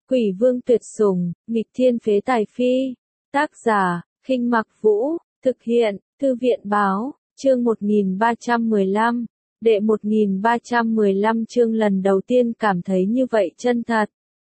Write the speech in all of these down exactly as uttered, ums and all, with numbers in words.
Quỷ vương tuyệt sủng, nghịch thiên phế tài phi. Tác giả, Khinh Mặc Vũ, thực hiện, Thư viện báo, chương một nghìn ba trăm mười lăm, đệ một nghìn ba trăm mười lăm chương lần đầu tiên cảm thấy như vậy chân thật.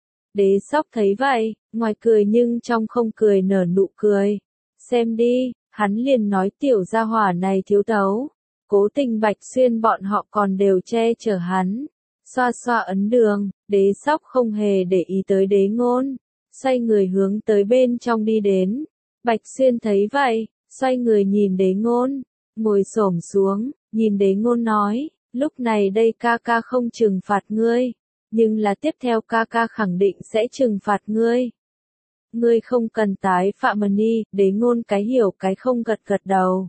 Đế Sóc thấy vậy, ngoài cười nhưng trong không cười nở nụ cười. Xem đi, hắn liền nói tiểu gia hỏa này thiếu tấu. Cố Tình Bạch Xuyên bọn họ còn đều che chở hắn. Xoa xoa ấn đường, Đế Sóc không hề để ý tới Đế Ngôn, xoay người hướng tới bên trong đi đến. Bạch Xuyên thấy vậy, xoay người nhìn Đế Ngôn, ngồi xổm xuống, nhìn Đế Ngôn nói, lúc này đây ca ca không trừng phạt ngươi, nhưng là tiếp theo ca ca khẳng định sẽ trừng phạt ngươi. Ngươi không cần tái phạm mà đi, Đế Ngôn cái hiểu cái không gật gật đầu.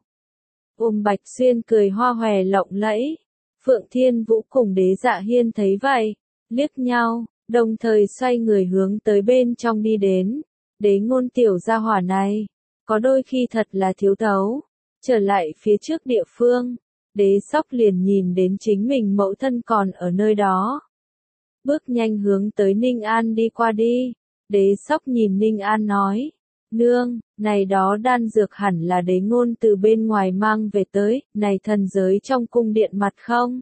Ôm Bạch Xuyên cười hoa hòe lộng lẫy. Phượng Thiên Vũ cùng Đế Dạ Hiên thấy vậy, liếc nhau, đồng thời xoay người hướng tới bên trong đi đến. Đế Ngôn tiểu gia hỏa này, có đôi khi thật là thiếu tấu. Trở lại phía trước địa phương, Đế Sóc liền nhìn đến chính mình mẫu thân còn ở nơi đó. Bước nhanh hướng tới Ninh An đi qua đi. Đế Sóc nhìn Ninh An nói, nương, này đó đan dược hẳn là Đế Ngôn từ bên ngoài mang về tới, này thần giới trong cung điện mặt không?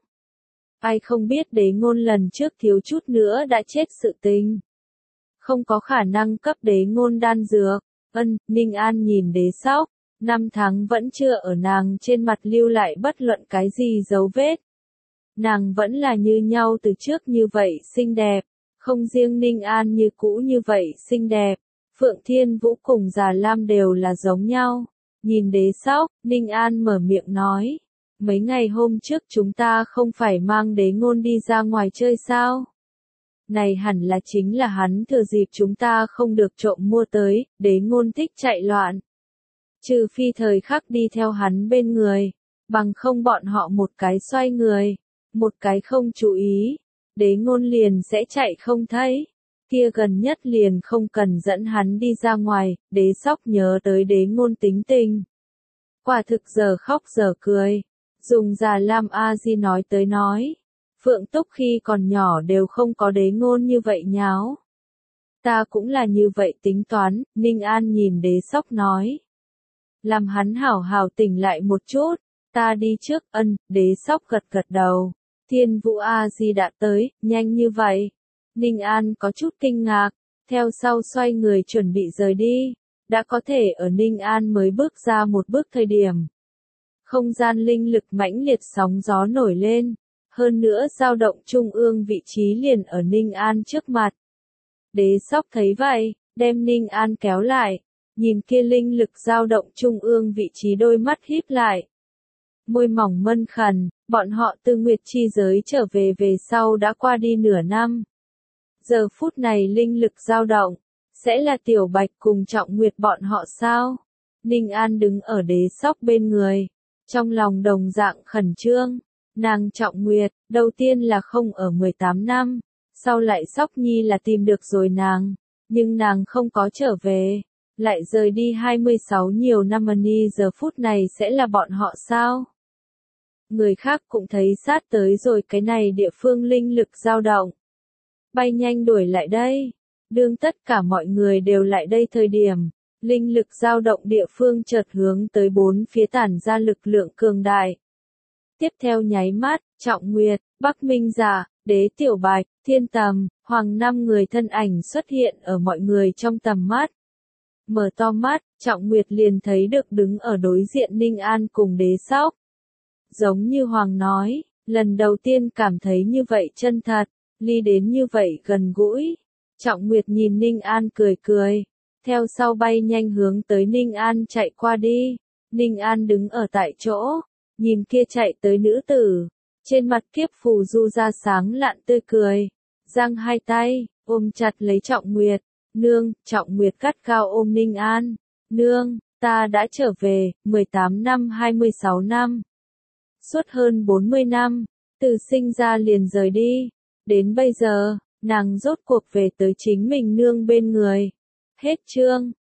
Ai không biết Đế Ngôn lần trước thiếu chút nữa đã chết sự tình. Không có khả năng cấp Đế Ngôn đan dược. Ân, Ninh An nhìn Đế Sóc, năm tháng vẫn chưa ở nàng trên mặt lưu lại bất luận cái gì dấu vết. Nàng vẫn là như nhau từ trước như vậy xinh đẹp, không riêng Ninh An như cũ như vậy xinh đẹp. Phượng Thiên Vũ cùng Già Lam đều là giống nhau. Nhìn Đế Sóc, Ninh An mở miệng nói, mấy ngày hôm trước chúng ta không phải mang Đế Ngôn đi ra ngoài chơi sao? Này hẳn là chính là hắn thừa dịp chúng ta không được trộm mua tới, Đế Ngôn thích chạy loạn. Trừ phi thời khắc đi theo hắn bên người, bằng không bọn họ một cái xoay người, một cái không chú ý, Đế Ngôn liền sẽ chạy không thấy. Kia gần nhất liền không cần dẫn hắn đi ra ngoài. Đế Sóc nhớ tới Đế Ngôn tính tình. Quả thực giờ khóc giờ cười. Dùng Già Lam A Di nói tới nói. Phượng Túc khi còn nhỏ đều không có Đế Ngôn như vậy nháo. Ta cũng là như vậy tính toán, Ninh An nhìn Đế Sóc nói. Làm hắn hảo hảo tỉnh lại một chút, ta đi trước. Ân, Đế Sóc gật gật đầu. Thiên Vũ A Di đã tới, nhanh như vậy. Ninh An có chút kinh ngạc, theo sau xoay người chuẩn bị rời đi, đã có thể ở Ninh An mới bước ra một bước thời điểm. Không gian linh lực mãnh liệt sóng gió nổi lên, hơn nữa dao động trung ương vị trí liền ở Ninh An trước mặt. Đế Sóc thấy vậy, đem Ninh An kéo lại, nhìn kia linh lực dao động trung ương vị trí đôi mắt híp lại. Môi mỏng mân khẩn, bọn họ từ Nguyệt Chi giới trở về về sau đã qua đi nửa năm. Giờ phút này linh lực dao động, sẽ là Tiểu Bạch cùng Trọng Nguyệt bọn họ sao? Ninh An đứng ở Đế Sóc bên người, trong lòng đồng dạng khẩn trương. Nàng Trọng Nguyệt, đầu tiên là không ở mười tám năm, sau lại Sóc Nhi là tìm được rồi nàng, nhưng nàng không có trở về, lại rời đi hai mươi sáu nhiều năm ni giờ phút này sẽ là bọn họ sao? Người khác cũng thấy sát tới rồi cái này địa phương linh lực dao động. Bay nhanh đuổi lại đây. Đương tất cả mọi người đều lại đây thời điểm, linh lực dao động địa phương chợt hướng tới bốn phía tản ra lực lượng cường đại. Tiếp theo nháy mắt, Trọng Nguyệt, Bắc Minh Giả, Đế Tiểu Bạch, Thiên Tầm, Hoàng năm người thân ảnh xuất hiện ở mọi người trong tầm mắt. Mở to mắt, Trọng Nguyệt liền thấy được đứng ở đối diện Ninh An cùng Đế Sóc. Giống như Hoàng nói, lần đầu tiên cảm thấy như vậy chân thật. Ly đến như vậy gần gũi. Trọng Nguyệt nhìn Ninh An cười cười, theo sau bay nhanh hướng tới Ninh An chạy qua đi. Ninh An đứng ở tại chỗ, nhìn kia chạy tới nữ tử, trên mặt kiếp phù du ra sáng lạn tươi cười, giang hai tay, ôm chặt lấy Trọng Nguyệt. Nương, Trọng Nguyệt gắt gao ôm Ninh An. Nương, ta đã trở về, mười tám năm hai mươi sáu năm. Suốt hơn bốn mươi năm, từ sinh ra liền rời đi. Đến bây giờ, nàng rốt cuộc về tới chính mình nương bên người. Hết chương.